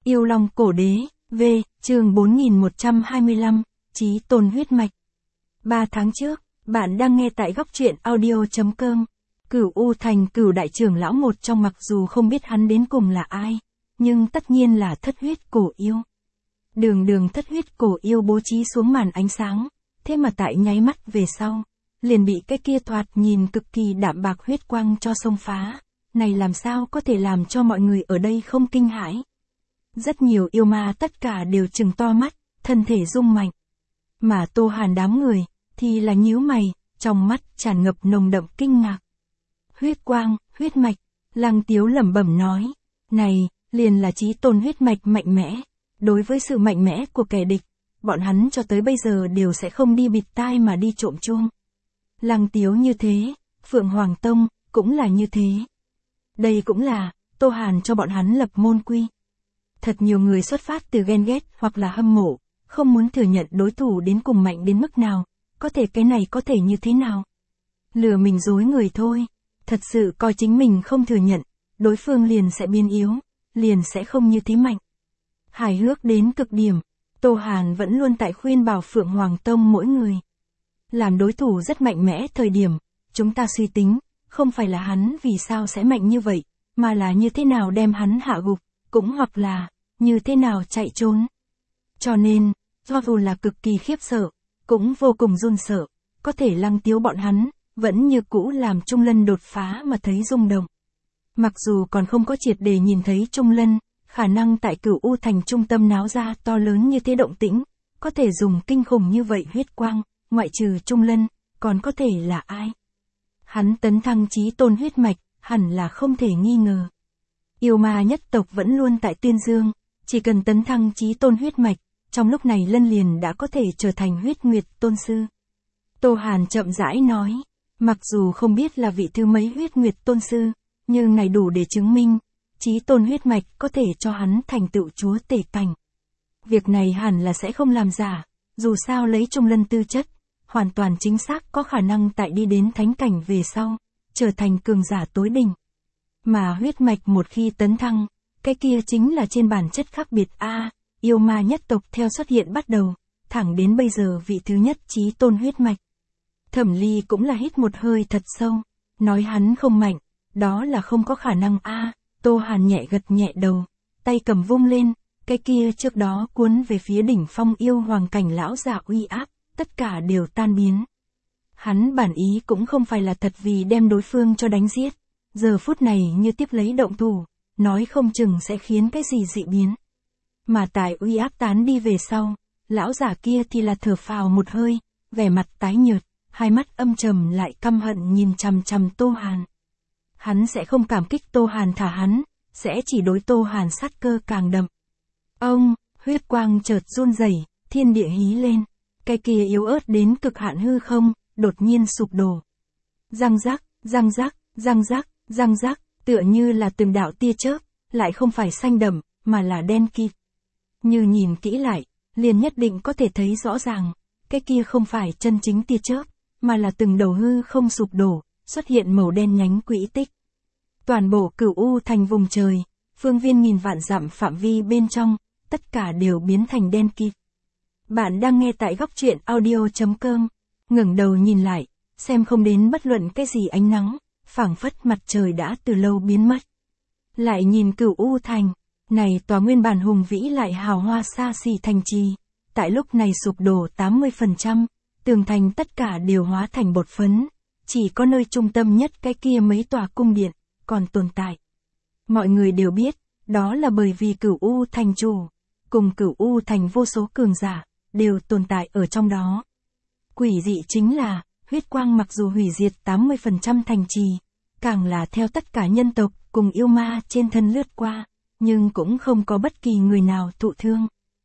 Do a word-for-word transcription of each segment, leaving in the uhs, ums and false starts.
Yêu Long Cổ Đế, V, chương bốn nghìn một trăm hai mươi lăm, Chí Tôn huyết mạch. Ba tháng trước, bạn đang nghe tại góc truyện audio chấm com. Cửu U Thành Cửu Đại Trưởng Lão một trong, mặc dù không biết hắn đến cùng là ai, nhưng tất nhiên là thất huyết cổ yêu. Đường đường thất huyết cổ yêu bố trí xuống màn ánh sáng, thế mà tại nháy mắt về sau, liền bị cái kia thoạt nhìn cực kỳ đạm bạc huyết quang cho xông phá. Này làm sao có thể làm cho mọi người ở đây không kinh hãi? Rất nhiều yêu ma tất cả đều trừng to mắt, thân thể rung mạnh. Mà Tô Hàn đám người, thì là nhíu mày, trong mắt tràn ngập nồng đậm kinh ngạc. Huyết quang, huyết mạch, Lăng Tiếu lẩm bẩm nói, này, liền là Chí Tôn huyết mạch mạnh mẽ. Đối với sự mạnh mẽ của kẻ địch, bọn hắn cho tới bây giờ đều sẽ không đi bịt tai mà đi trộm chuông. Lăng Tiếu như thế, Phượng Hoàng Tông, cũng là như thế. Đây cũng là, Tô Hàn cho bọn hắn lập môn quy. Thật nhiều người xuất phát từ ghen ghét hoặc là hâm mộ, không muốn thừa nhận đối thủ đến cùng mạnh đến mức nào, có thể cái này có thể như thế nào. Lừa mình dối người thôi, thật sự coi chính mình không thừa nhận, đối phương liền sẽ biến yếu, liền sẽ không như thế mạnh. Hài hước đến cực điểm, Tô Hàn vẫn luôn tại khuyên bảo Phượng Hoàng Tông mỗi người. Làm đối thủ rất mạnh mẽ thời điểm, chúng ta suy tính, không phải là hắn vì sao sẽ mạnh như vậy, mà là như thế nào đem hắn hạ gục, cũng hoặc là, như thế nào chạy trốn. Cho nên, do dù là cực kỳ khiếp sợ, cũng vô cùng run sợ, có thể Lăng Tiếu bọn hắn, vẫn như cũ làm Trung Lân đột phá mà thấy rung động. Mặc dù còn không có triệt để nhìn thấy Trung Lân, khả năng tại Cửu U Thành trung tâm náo ra to lớn như thế động tĩnh, có thể dùng kinh khủng như vậy huyết quang, ngoại trừ Trung Lân, còn có thể là ai? Hắn tấn thăng Chí Tôn huyết mạch, hẳn là không thể nghi ngờ. Yêu ma nhất tộc vẫn luôn tại tuyên dương, chỉ cần tấn thăng Chí Tôn huyết mạch, trong lúc này Lân liền đã có thể trở thành huyết nguyệt tôn sư. Tô Hàn chậm rãi nói, mặc dù không biết là vị thứ mấy huyết nguyệt tôn sư, nhưng này đủ để chứng minh, Chí Tôn huyết mạch có thể cho hắn thành tựu chúa tể cảnh. Việc này hẳn là sẽ không làm giả, dù sao lấy Trung Lân tư chất, hoàn toàn chính xác có khả năng tại đi đến thánh cảnh về sau, trở thành cường giả tối đỉnh. Mà huyết mạch một khi tấn thăng, cái kia chính là trên bản chất khác biệt a. Yêu ma nhất tộc theo xuất hiện bắt đầu, thẳng đến bây giờ vị thứ nhất Chí Tôn huyết mạch. Thẩm Ly cũng là hít một hơi thật sâu, nói hắn không mạnh, đó là không có khả năng a. Tô Hàn nhẹ gật nhẹ đầu, tay cầm vung lên, cái kia trước đó cuốn về phía đỉnh phong yêu hoàng cảnh lão già uy áp, tất cả đều tan biến. Hắn bản ý cũng không phải là thật vì đem đối phương cho đánh giết, giờ phút này như tiếp lấy động thủ, nói không chừng sẽ khiến cái gì dị biến. Mà tại uy áp tán đi về sau, lão giả kia thì là thở phào một hơi, vẻ mặt tái nhợt, hai mắt âm trầm lại căm hận nhìn chằm chằm Tô Hàn. Hắn sẽ không cảm kích Tô Hàn thả hắn, sẽ chỉ đối Tô Hàn sát cơ càng đậm. Ông, huyết quang chợt run rẩy, thiên địa hí lên, cái kia yếu ớt đến cực hạn hư không, đột nhiên sụp đổ. Răng rắc, răng rắc, răng rắc, răng rắc, tựa như là từng đạo tia chớp, lại không phải xanh đậm, mà là đen kịt. Như nhìn kỹ lại, liền nhất định có thể thấy rõ ràng, cái kia không phải chân chính tia chớp, mà là từng đầu hư không sụp đổ, xuất hiện màu đen nhánh quỹ tích. Toàn bộ Cửu U Thành vùng trời, phương viên nghìn vạn dặm phạm vi bên trong, tất cả đều biến thành đen kịt. Bạn đang nghe tại góc truyện audio chấm com, ngẩng đầu nhìn lại, xem không đến bất luận cái gì ánh nắng, phảng phất mặt trời đã từ lâu biến mất. Lại nhìn Cửu U Thành, này tòa nguyên bản hùng vĩ lại hào hoa xa xỉ thành trì, tại lúc này sụp đổ tám mươi phần trăm, tường thành tất cả đều hóa thành bột phấn, chỉ có nơi trung tâm nhất cái kia mấy tòa cung điện, còn tồn tại. Mọi người đều biết, đó là bởi vì Cửu U Thành chủ, cùng Cửu U Thành vô số cường giả, đều tồn tại ở trong đó. Quỷ dị chính là, huyết quang mặc dù hủy diệt tám mươi phần trăm thành trì, càng là theo tất cả nhân tộc cùng yêu ma trên thân lướt qua, nhưng cũng không có bất kỳ người nào thụ thương.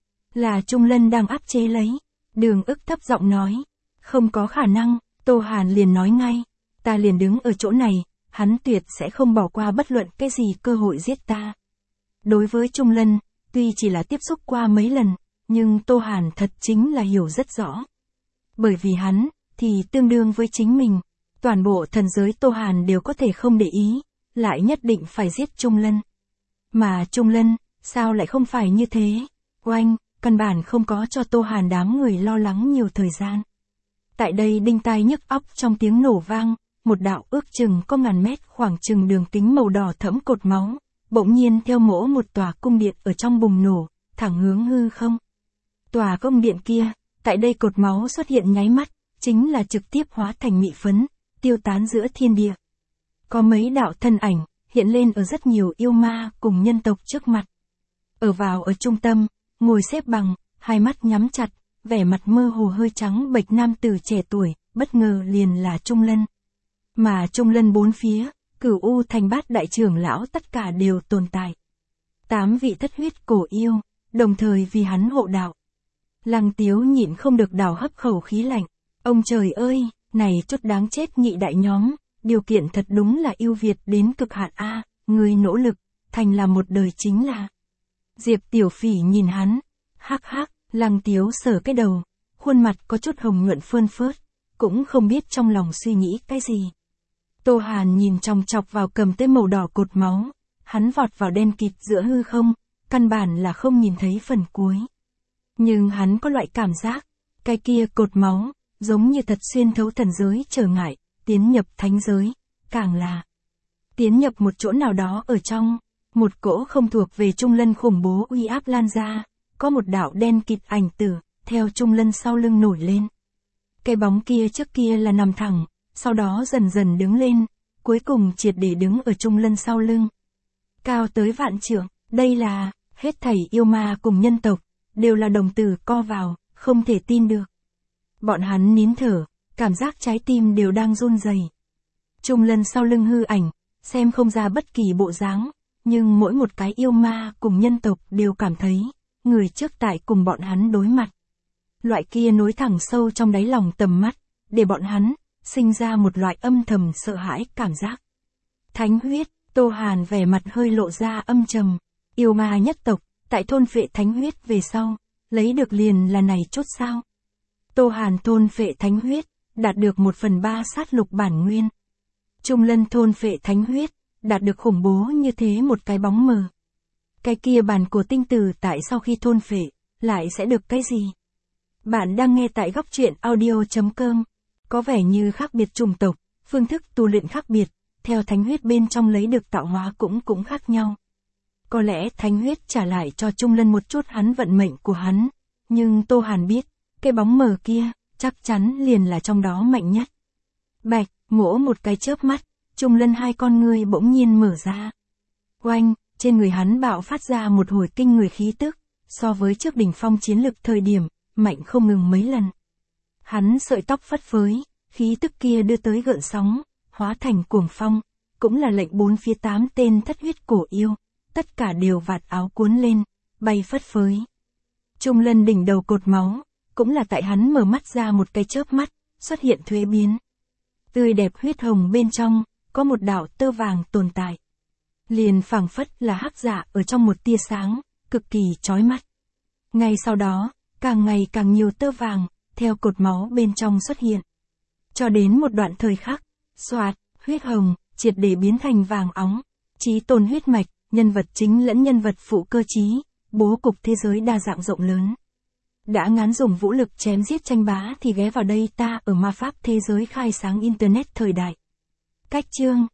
Là Trung Lân đang áp chế lấy, Đường Ức thấp giọng nói, không có khả năng, Tô Hàn liền nói ngay, ta liền đứng ở chỗ này, hắn tuyệt sẽ không bỏ qua bất luận cái gì cơ hội giết ta. Đối với Trung Lân, tuy chỉ là tiếp xúc qua mấy lần, nhưng Tô Hàn thật chính là hiểu rất rõ. Bởi vì hắn, thì tương đương với chính mình, toàn bộ thần giới Tô Hàn đều có thể không để ý, lại nhất định phải giết Trung Lân. Mà Trung Lân, sao lại không phải như thế? Oanh, căn bản không có cho Tô Hàn đám người lo lắng nhiều thời gian. Tại đây đinh tai nhức óc trong tiếng nổ vang, một đạo ước chừng có ngàn mét khoảng chừng đường kính màu đỏ thẫm cột máu, bỗng nhiên theo mỗ một tòa cung điện ở trong bùng nổ, thẳng hướng hư không. Tòa cung điện kia, tại đây cột máu xuất hiện nháy mắt, chính là trực tiếp hóa thành mị phấn, tiêu tán giữa thiên địa. Có mấy đạo thân ảnh, hiện lên ở rất nhiều yêu ma cùng nhân tộc trước mặt. Ở vào ở trung tâm, ngồi xếp bằng, hai mắt nhắm chặt, vẻ mặt mơ hồ hơi trắng bệch nam tử trẻ tuổi, bất ngờ liền là Trung Lân. Mà Trung Lân bốn phía, Cửu U Thành bát đại trưởng lão tất cả đều tồn tại. Tám vị thất huyết cổ yêu, đồng thời vì hắn hộ đạo. Lăng Tiếu nhịn không được đào hấp khẩu khí lạnh. Ông trời ơi, này chút đáng chết nhị đại nhóm, điều kiện thật đúng là ưu việt đến cực hạn a, người nỗ lực, thành là một đời chính là. Diệp Tiểu Phỉ nhìn hắn, hắc hắc, Lăng Tiếu sờ cái đầu, khuôn mặt có chút hồng nhuận phơn phớt, cũng không biết trong lòng suy nghĩ cái gì. Tô Hàn nhìn chòng chọc vào cầm tới màu đỏ cột máu, hắn vọt vào đen kịt giữa hư không, căn bản là không nhìn thấy phần cuối. Nhưng hắn có loại cảm giác, cái kia cột máu, giống như thật xuyên thấu thần giới trở ngại, tiến nhập thánh giới, càng là tiến nhập một chỗ nào đó ở trong, một cỗ không thuộc về Trung Lân khủng bố uy áp lan ra, có một đạo đen kịt ảnh tử, theo Trung Lân sau lưng nổi lên. Cái bóng kia trước kia là nằm thẳng, sau đó dần dần đứng lên, cuối cùng triệt để đứng ở Trung Lân sau lưng. Cao tới vạn trượng, đây là, hết thảy yêu ma cùng nhân tộc, đều là đồng tử co vào, không thể tin được. Bọn hắn nín thở, cảm giác trái tim đều đang run rẩy. Trung Lân sau lưng hư ảnh, xem không ra bất kỳ bộ dáng, nhưng mỗi một cái yêu ma cùng nhân tộc đều cảm thấy, người trước tại cùng bọn hắn đối mặt. Loại kia nối thẳng sâu trong đáy lòng tầm mắt, để bọn hắn sinh ra một loại âm thầm sợ hãi cảm giác. Thánh huyết, Tô Hàn vẻ mặt hơi lộ ra âm trầm, yêu ma nhất tộc, tại thôn phệ thánh huyết về sau, lấy được liền là này chốt sao. Tô Hàn thôn phệ thánh huyết, đạt được một phần ba sát lục bản nguyên. Trung Lân thôn phệ thánh huyết, đạt được khủng bố như thế một cái bóng mờ. Cái kia bản của tinh tử tại sau khi thôn phệ, lại sẽ được cái gì? Bạn đang nghe tại góc truyện audio chấm com. Có vẻ như khác biệt chủng tộc, phương thức tu luyện khác biệt, theo thánh huyết bên trong lấy được tạo hóa cũng cũng khác nhau. Có lẽ thánh huyết trả lại cho Trung Lân một chút hắn vận mệnh của hắn, nhưng Tô Hàn biết, cái bóng mờ kia, chắc chắn liền là trong đó mạnh nhất. Bạch, mỗ một cái chớp mắt, Trung Lân hai con ngươi bỗng nhiên mở ra. Oanh, trên người hắn bạo phát ra một hồi kinh người khí tức, so với trước đỉnh phong chiến lực thời điểm, mạnh không ngừng mấy lần. Hắn sợi tóc phất phới, khí tức kia đưa tới gợn sóng, hóa thành cuồng phong, cũng là lệnh bốn phía tám tên thất huyết cổ yêu, tất cả đều vạt áo cuốn lên, bay phất phới. Trung Lân đỉnh đầu cột máu, cũng là tại hắn mở mắt ra một cái chớp mắt, xuất hiện thuế biến. Tươi đẹp huyết hồng bên trong, có một đạo tơ vàng tồn tại. Liền phảng phất là hắc dạ ở trong một tia sáng, cực kỳ chói mắt. Ngay sau đó, càng ngày càng nhiều tơ vàng, theo cột máu bên trong xuất hiện. Cho đến một đoạn thời khắc, xoạt, huyết hồng, triệt để biến thành vàng óng, chí tôn huyết mạch, nhân vật chính lẫn nhân vật phụ cơ chí, bố cục thế giới đa dạng rộng lớn. Đã ngán dùng vũ lực chém giết tranh bá thì ghé vào đây ta ở ma pháp thế giới khai sáng internet thời đại. Cách chương